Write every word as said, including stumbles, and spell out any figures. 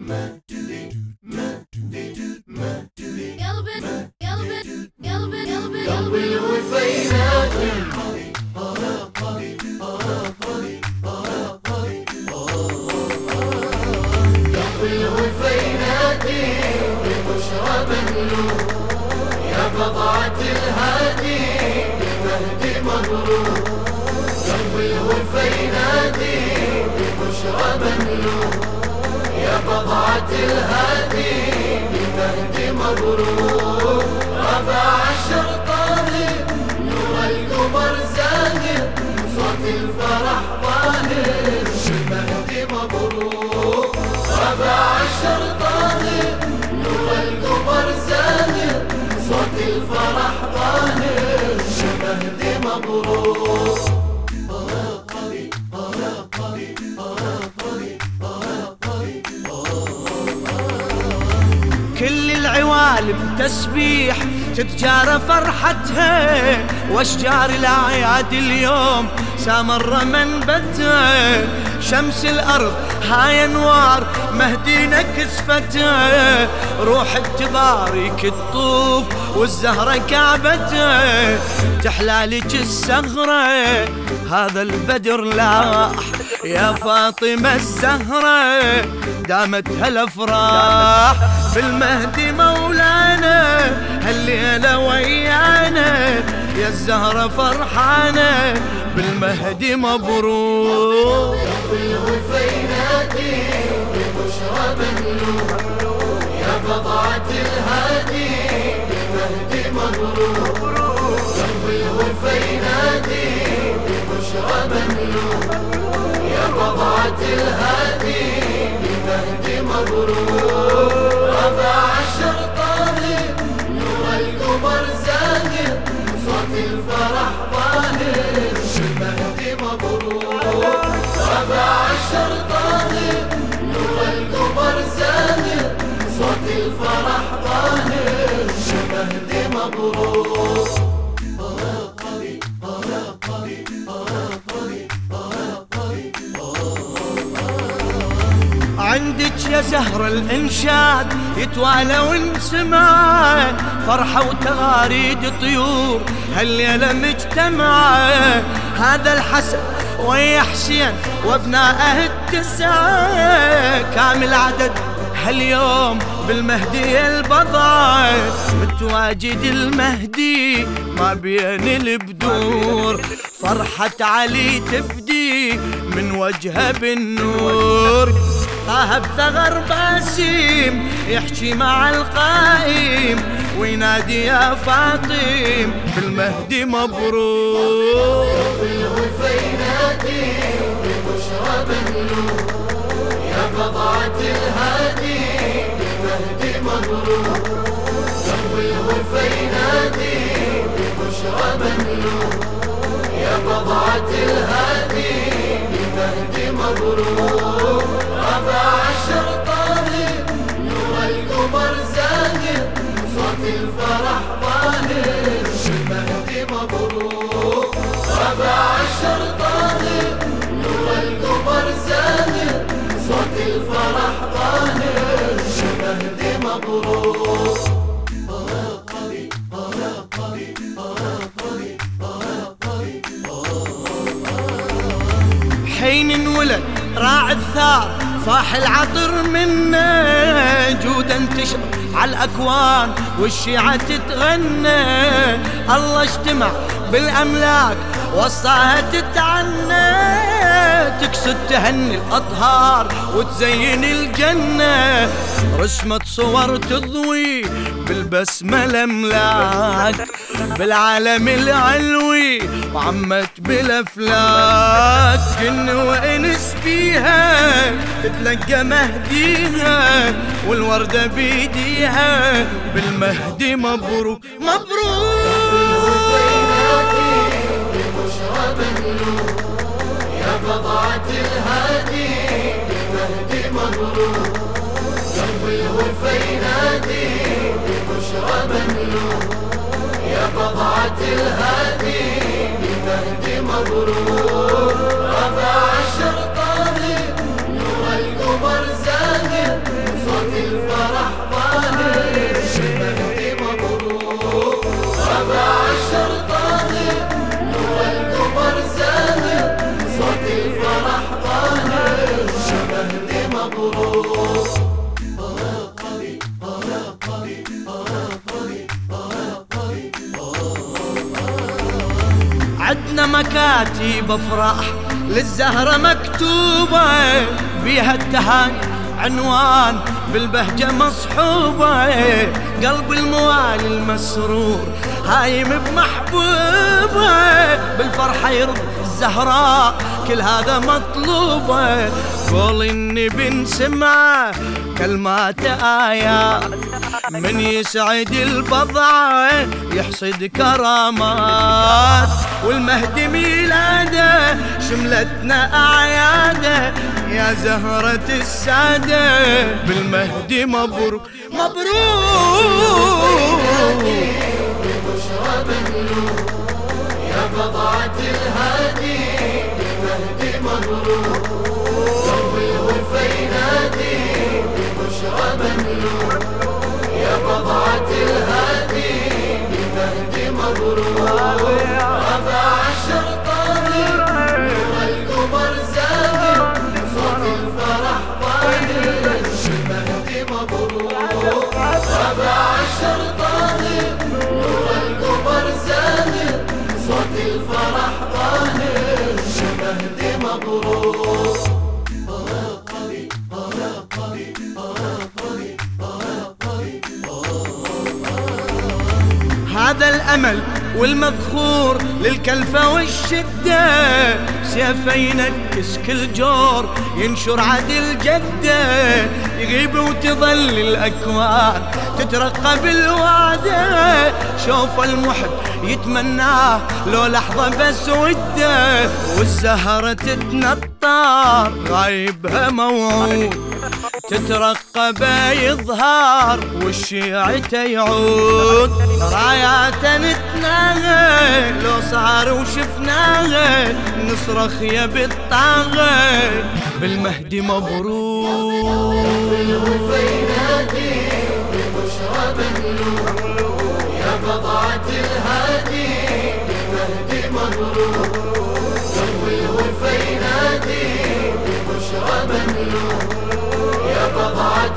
قلبي الوفيناتي قلبي الوفيناتي ببشرى بنلوم يا بضعة الهادي بالمهدي مبروك. قلبي الوفيناتي ببشرى بنلوم يا بضعة الهادي بالمهدي مبروك. ربع عشر طاهر نور القمر زاهر صوت الفرح ظاهر بالمهدي مبروك. ربع عشر طاهر نور القمر زاهر صوت الفرح ظاهر بالمهدي مبروك. كل العوالم تسبيح تتجارى فرحتها، واشجار الاعياد اليوم سامر منبتها. شمس الارض هاي انوار مهدينا كسفتها، روح تبارك الطوف والزهرة كعبتها. تحلالك السهرة هذا البدر لاح يا فاطمة الزهرة، دامت هالافراح بالمهدي مولانا. هالليلة ويانا يا الزهرة فرحانة بالمهدي مبروك. قلبي الوفيناتي ببشرى بنلوم يا بضعة الهادي بالمهدي مبروك. قلبي الوفيناتي ببشرى بنلوم يا بضعة الهادي بالمهدي مبروك. ربع عشر طاهر نور القمر زاهر صوت الفرح ظاهر بالمهدي مبروك. ربع عشر طاهر نور القمر زاهر صوت الفرح ظاهر بالمهدي مبروك. عندك يا زهر الإنشاد يتوالى وانسمع، فرحة وتغاريد طيور هالليلة مجتمعة. هذا الحسن ويا حسين وابنائه التسعة، كامل عدد هاليوم بالمهدي البضعة. متواجد المهدي ما بين البدور، فرحة علي تبدي من وجهه بالنور. طه بثغر باسم يحكي مع القائم وينادي يا فاطم بالمهدي مبروك. قلبي الوفيناتي ببشرى بنلوم يا بضعة الهادي بالمهدي مبروك. قلبي الوفيناتي ببشرى بنلوم يا بضعة الهادي بالمهدي مبروك. ربع عشر طاهر نور القمر زاهر صوت الفرح ظاهر بالمهدي مبروك. ربع عشر طاهر نور القمر زاهر صوت الفرح ظاهر بالمهدي مبروك. حين انولد راعي الثار فاح العطر منه، جود انتشر على الأكوان والشيعة تتغنى. الله اجتمع بالأملاك وصاها تتعنى، تكسد تهني الأطهار وتزين الجنة. رسمت صور تضوي بالبسمة الأملاك بالعالم العلوي وعمت بالأفلاك. جن وإنس بيها تتلقى مهديها والوردة بيديها بالمهدي مبروك مبروك. ببشرى بنلوم يا بضعة الهادي بالمهدي مبروك. قلبي الوفيناتي ببشرى بنلوم يا بضعة الهادي بالمهدي مبروك. ربع عشر طاهر نور القمر زاهر بكاتي بفرح للزهرة مكتوبة بيها التهاني عنوان بالبهجة مصحوبة، قلب الموالي المسرور هايم بمحبوبة، بالفرحة يرضى الزهراء كل هذا مطلوبة. قول النبي نسمعه كلمات آيات، من يسعد البضعة يحصد كرامات، والمهدي ميلاده شملتنا أعياده، يا زهرة السادة بالمهدي مبروك مبروك. ببشرى مملوك يا بضعة الهادي بالمهدي مبروك، يوم الوفا ينادي ببشرى مملوك يا بضعة الهادي بالمهدي مبروك. ربع عشر طاهر نور القمر زاهر، صوت الفرح ظاهر بالمهدي مبروك. ربع عشر طاهر نور القمر زاهر، صوت الفرح ظاهر بالمهدي مبروك. هذا الأمل والمذخور للكلفة والشدة، سيفين ينكس كل جور ينشر عدل جدة، يغيب وتظل الأكوان تترقى بالوعدة، شوف المحب يتمناه لو لحظة بس وده، والزهرة تتنطر غايبها موعود، تترقى بيظهر والشيعة يعود، راياته نتناغى لو صار وشفناها، نصرخ يا بالطاغى بالمهدي مبروك. الوفا ينادي ببشرى مملوك يا بضعة الهادي بالمهدي مبروك، يوم الوفا ينادي ببشرى مملوك يا بضعة